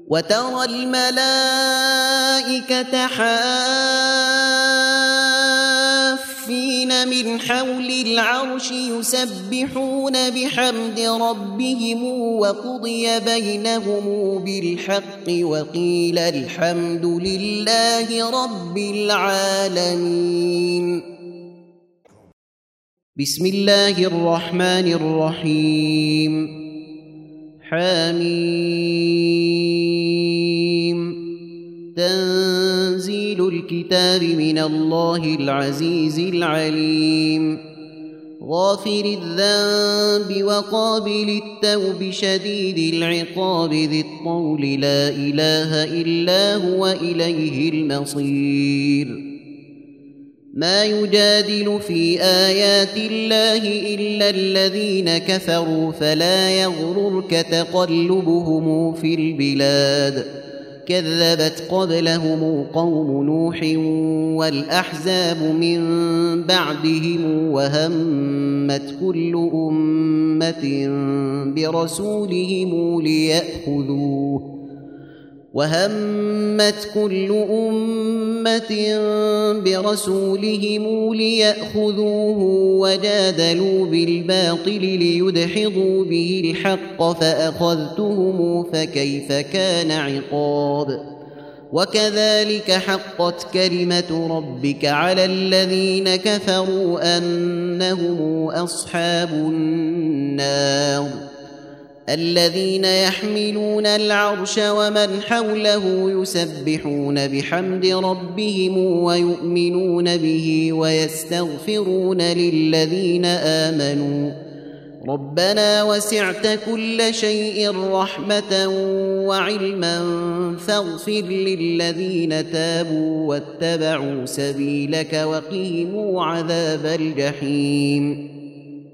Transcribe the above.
وترى الملائكة حافين من حول العرش يسبحون بحمد ربهم وقضي بينهم بالحق وقيل الحمد لله رب العالمين. بسم الله الرحمن الرحيم. حميم. تنزيل الكتاب من الله العزيز العليم. غافر الذنب وقابل التوب شديد العقاب ذي الطول لا إله إلا هو إليه المصير. ما يجادل في آيات الله إلا الذين كفروا فلا يغررك تقلبهم في البلاد. كذبت قبلهم قوم نوح والأحزاب من بعدهم وهمت كل أمة برسولهم ليأخذوه وجادلوا بالباطل ليدحضوا به الحق فأخذتهم فكيف كان عقاب. وكذلك حقت كلمة ربك على الذين كفروا أنهم أصحاب النار. الذين يحملون العرش ومن حوله يسبحون بحمد ربهم ويؤمنون به ويستغفرون للذين آمنوا ربنا وسعت كل شيء رحمة وعلما فاغفر للذين تابوا واتبعوا سبيلك وقهم عذاب الجحيم.